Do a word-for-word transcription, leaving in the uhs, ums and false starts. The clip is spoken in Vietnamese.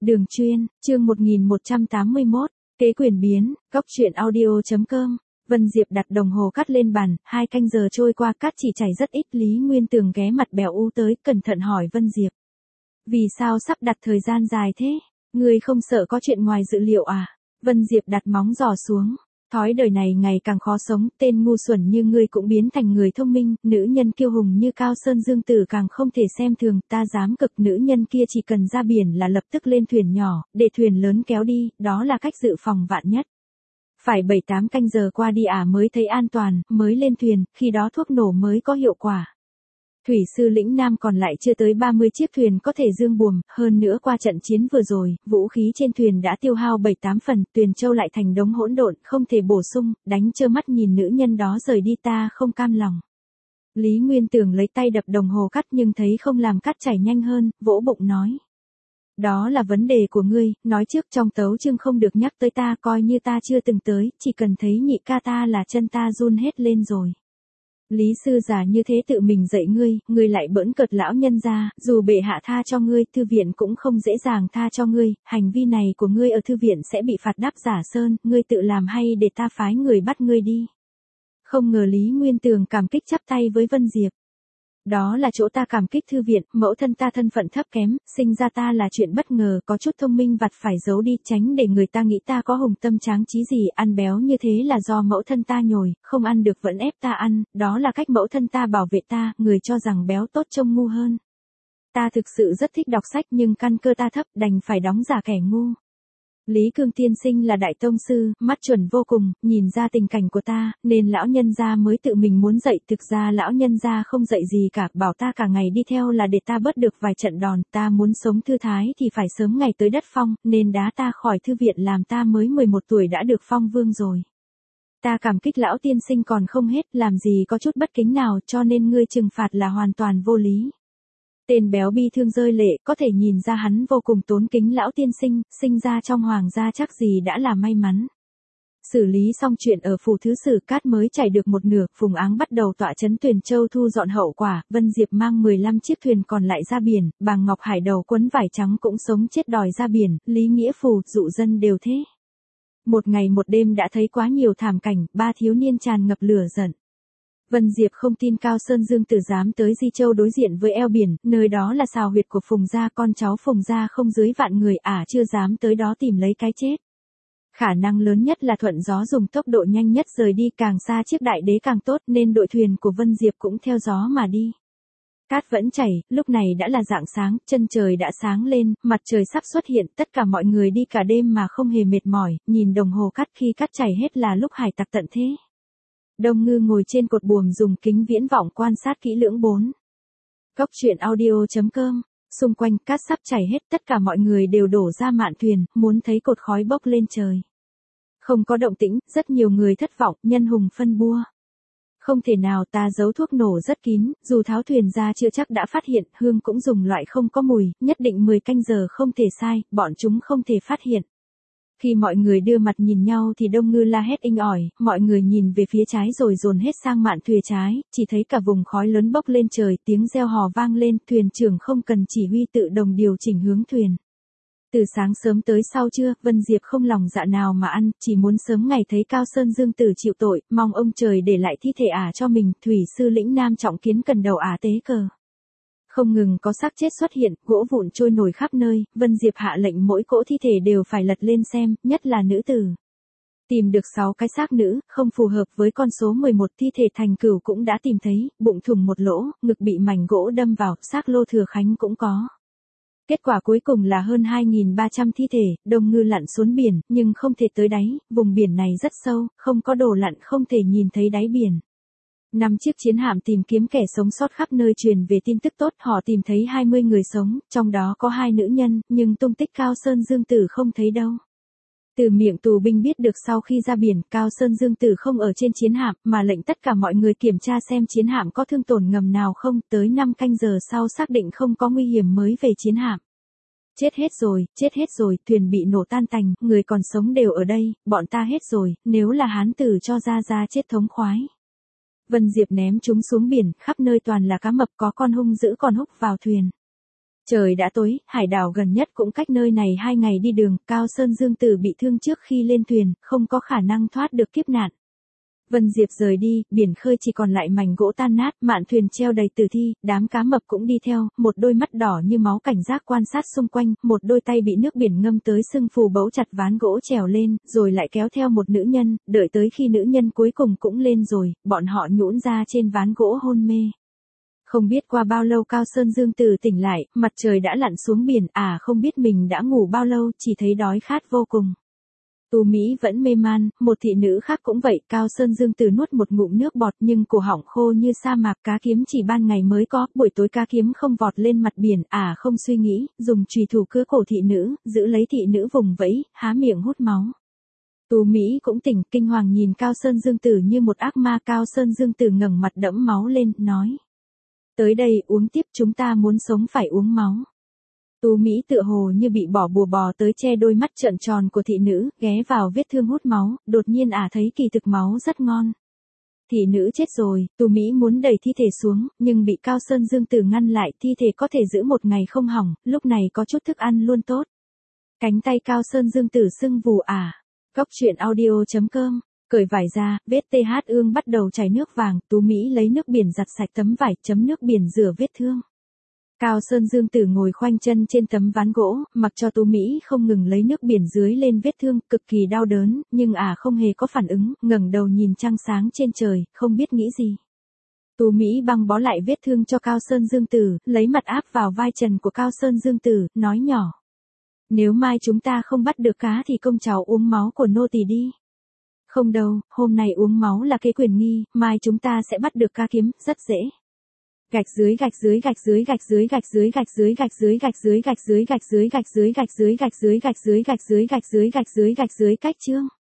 Đường chuyên, chương một nghìn một trăm tám mươi mốt, kế quyền biến, góc truyện audio.com. Vân Diệp đặt đồng hồ cắt lên bàn, hai canh giờ trôi qua cắt chỉ chảy rất ít. Lý Nguyên Tường ghé mặt béo u tới, cẩn thận hỏi Vân Diệp. Vì sao sắp đặt thời gian dài thế? Ngươi không sợ có chuyện ngoài dự liệu à? Vân Diệp đặt móng giò xuống. Thói đời này ngày càng khó sống, tên ngu xuẩn như ngươi cũng biến thành người thông minh, nữ nhân kiêu hùng như Cao Sơn Dương Tử càng không thể xem thường, ta dám cực nữ nhân kia chỉ cần ra biển là lập tức lên thuyền nhỏ, để thuyền lớn kéo đi, đó là cách dự phòng vạn nhất. Phải bảy tám canh giờ qua đi à mới thấy an toàn, mới lên thuyền, khi đó thuốc nổ mới có hiệu quả. Thủy sư lĩnh Nam còn lại chưa tới ba mươi chiếc thuyền có thể dương buồm, hơn nữa qua trận chiến vừa rồi, vũ khí trên thuyền đã tiêu hao bảy tám phần, Tuyền Châu lại thành đống hỗn độn, không thể bổ sung, đánh trơ mắt nhìn nữ nhân đó rời đi ta không cam lòng. Lý Nguyên Tường lấy tay đập đồng hồ cắt nhưng thấy không làm cắt chảy nhanh hơn, vỗ bụng nói. Đó là vấn đề của ngươi, nói trước trong tấu chương không được nhắc tới ta, coi như ta chưa từng tới, chỉ cần thấy nhị ca ta là chân ta run hết lên rồi. Lý sư già như thế tự mình dạy ngươi, ngươi lại bỡn cợt lão nhân gia, dù bệ hạ tha cho ngươi, thư viện cũng không dễ dàng tha cho ngươi, hành vi này của ngươi ở thư viện sẽ bị phạt đáp giả sơn, ngươi tự làm hay để ta phái người bắt ngươi đi. Không ngờ Lý Nguyên Tường cảm kích chắp tay với Vân Diệp. Đó là chỗ ta cảm kích thư viện, mẫu thân ta thân phận thấp kém, sinh ra ta là chuyện bất ngờ, có chút thông minh vặt phải giấu đi, tránh để người ta nghĩ ta có hùng tâm tráng trí gì, ăn béo như thế là do mẫu thân ta nhồi, không ăn được vẫn ép ta ăn, đó là cách mẫu thân ta bảo vệ ta, người cho rằng béo tốt trông ngu hơn. Ta thực sự rất thích đọc sách nhưng căn cơ ta thấp, đành phải đóng giả kẻ ngu. Lý Cương tiên sinh là đại tông sư, mắt chuẩn vô cùng, nhìn ra tình cảnh của ta, nên lão nhân gia mới tự mình muốn dạy, thực ra lão nhân gia không dạy gì cả, bảo ta cả ngày đi theo là để ta bớt được vài trận đòn, ta muốn sống thư thái thì phải sớm ngày tới đất phong, nên đá ta khỏi thư viện làm ta mới mười một tuổi đã được phong vương rồi. Ta cảm kích lão tiên sinh còn không hết, làm gì có chút bất kính nào, cho nên ngươi trừng phạt là hoàn toàn vô lý. Tên béo bi thương rơi lệ, có thể nhìn ra hắn vô cùng tốn kính lão tiên sinh, sinh ra trong hoàng gia chắc gì đã là may mắn. Xử lý xong chuyện ở phủ thứ sử, cát mới chảy được một nửa, Phùng Áng bắt đầu tọa trấn Tuyền Châu thu dọn hậu quả, Vân Diệp mang mười lăm chiếc thuyền còn lại ra biển, Bàng Ngọc Hải đầu quấn vải trắng cũng sống chết đòi ra biển, Lý Nghĩa Phù, dụ dân đều thế. Một ngày một đêm đã thấy quá nhiều thảm cảnh, ba thiếu niên tràn ngập lửa giận. Vân Diệp không tin Cao Sơn Dương Tử dám tới Di Châu đối diện với eo biển, nơi đó là sào huyệt của Phùng gia, con cháu Phùng gia không dưới vạn người ả à, chưa dám tới đó tìm lấy cái chết. Khả năng lớn nhất là thuận gió dùng tốc độ nhanh nhất rời đi, càng xa chiếc đại đế càng tốt, nên đội thuyền của Vân Diệp cũng theo gió mà đi. Cát vẫn chảy, lúc này đã là rạng sáng, chân trời đã sáng lên, mặt trời sắp xuất hiện, tất cả mọi người đi cả đêm mà không hề mệt mỏi, nhìn đồng hồ cát khi cát chảy hết là lúc hải tặc tận thế. Đông Ngư ngồi trên cột buồm dùng kính viễn vọng quan sát kỹ lưỡng bốn. Góc truyện audio.com, xung quanh cát sắp chảy hết, tất cả mọi người đều đổ ra mạn thuyền, muốn thấy cột khói bốc lên trời. Không có động tĩnh, rất nhiều người thất vọng, nhân hùng phân bua. Không thể nào, ta giấu thuốc nổ rất kín, dù tháo thuyền ra chưa chắc đã phát hiện, hương cũng dùng loại không có mùi, nhất định mười canh giờ không thể sai, bọn chúng không thể phát hiện. Khi mọi người đưa mặt nhìn nhau thì Đông Ngư la hét inh ỏi, mọi người nhìn về phía trái rồi dồn hết sang mạn thuyền trái, chỉ thấy cả vùng khói lớn bốc lên trời, tiếng reo hò vang lên, thuyền trưởng không cần chỉ huy tự động điều chỉnh hướng thuyền. Từ sáng sớm tới sau trưa, Vân Diệp không lòng dạ nào mà ăn, chỉ muốn sớm ngày thấy Cao Sơn Dương Tử chịu tội, mong ông trời để lại thi thể ả cho mình, thủy sư lĩnh Nam trọng kiến cần đầu ả tế cờ. Không ngừng có xác chết xuất hiện, gỗ vụn trôi nổi khắp nơi, Vân Diệp hạ lệnh mỗi cỗ thi thể đều phải lật lên xem, nhất là nữ tử. Tìm được sáu cái xác nữ, không phù hợp với con số mười một, thi thể thành cửu cũng đã tìm thấy, bụng thủng một lỗ, ngực bị mảnh gỗ đâm vào, xác Lô Thừa Khánh cũng có. Kết quả cuối cùng là hơn hai nghìn ba trăm thi thể, Đông Ngư lặn xuống biển, nhưng không thể tới đáy, vùng biển này rất sâu, không có đồ lặn không thể nhìn thấy đáy biển. Năm chiếc chiến hạm tìm kiếm kẻ sống sót khắp nơi truyền về tin tức tốt, họ tìm thấy hai mươi người sống, trong đó có hai nữ nhân, nhưng tung tích Cao Sơn Dương Tử không thấy đâu. Từ miệng tù binh biết được sau khi ra biển, Cao Sơn Dương Tử không ở trên chiến hạm, mà lệnh tất cả mọi người kiểm tra xem chiến hạm có thương tổn ngầm nào không, tới năm canh giờ sau xác định không có nguy hiểm mới về chiến hạm. Chết hết rồi, chết hết rồi, thuyền bị nổ tan tành, người còn sống đều ở đây, bọn ta hết rồi, nếu là hán tử cho ra ra chết thống khoái. Vân Diệp ném chúng xuống biển, khắp nơi toàn là cá mập, có con hung dữ còn húc vào thuyền. Trời đã tối, hải đảo gần nhất cũng cách nơi này hai ngày đi đường, Cao Sơn Dương Tử bị thương trước khi lên thuyền, không có khả năng thoát được kiếp nạn. Vân Diệp rời đi, biển khơi chỉ còn lại mảnh gỗ tan nát, mạn thuyền treo đầy tử thi, đám cá mập cũng đi theo, một đôi mắt đỏ như máu cảnh giác quan sát xung quanh, một đôi tay bị nước biển ngâm tới sưng phù bấu chặt ván gỗ trèo lên, rồi lại kéo theo một nữ nhân, đợi tới khi nữ nhân cuối cùng cũng lên rồi, bọn họ nhũn ra trên ván gỗ hôn mê. Không biết qua bao lâu Cao Sơn Dương Tử tỉnh lại, mặt trời đã lặn xuống biển, à không biết mình đã ngủ bao lâu, chỉ thấy đói khát vô cùng. Tu Mỹ vẫn mê man, một thị nữ khác cũng vậy, Cao Sơn Dương Tử nuốt một ngụm nước bọt nhưng cổ họng khô như sa mạc, cá kiếm chỉ ban ngày mới có, buổi tối cá kiếm không vọt lên mặt biển, à không suy nghĩ, dùng chùy thủ cứa cổ thị nữ, giữ lấy thị nữ vùng vẫy, há miệng hút máu. Tu Mỹ cũng tỉnh, kinh hoàng nhìn Cao Sơn Dương Tử như một ác ma. Cao Sơn Dương Tử ngẩng mặt đẫm máu lên, nói. Tới đây, uống tiếp, chúng ta muốn sống phải uống máu. Tu Mỹ tựa hồ như bị bỏ bùa bò tới che đôi mắt trợn tròn của thị nữ, ghé vào vết thương hút máu, đột nhiên ả thấy kỳ thực máu rất ngon. Thị nữ chết rồi, Tu Mỹ muốn đẩy thi thể xuống, nhưng bị Cao Sơn Dương Tử ngăn lại, thi thể có thể giữ một ngày không hỏng, lúc này có chút thức ăn luôn tốt. Cánh tay Cao Sơn Dương Tử sưng vù ả. Góc truyện audio chấm com. Cởi vải ra, vết tê hát ương bắt đầu chảy nước vàng, Tú Mỹ lấy nước biển giặt sạch tấm vải, chấm nước biển rửa vết thương. Cao Sơn Dương Tử ngồi khoanh chân trên tấm ván gỗ, mặc cho Tú Mỹ không ngừng lấy nước biển dưới lên vết thương, cực kỳ đau đớn, nhưng ả à không hề có phản ứng, ngẩng đầu nhìn trăng sáng trên trời, không biết nghĩ gì. Tú Mỹ băng bó lại vết thương cho Cao Sơn Dương Tử, lấy mặt áp vào vai trần của Cao Sơn Dương Tử, nói nhỏ. Nếu mai chúng ta không bắt được cá thì công cháu uống máu của nô tỳ đi. Không đâu, hôm nay uống máu là kế quyền nghi, mai chúng ta sẽ bắt được cá kiếm, rất dễ. Gạch dưới gạch dưới gạch dưới gạch dưới gạch dưới gạch dưới gạch dưới gạch dưới gạch dưới gạch dưới gạch dưới gạch dưới gạch dưới gạch dưới gạch dưới gạch dưới gạch dưới gạch dưới cách chương.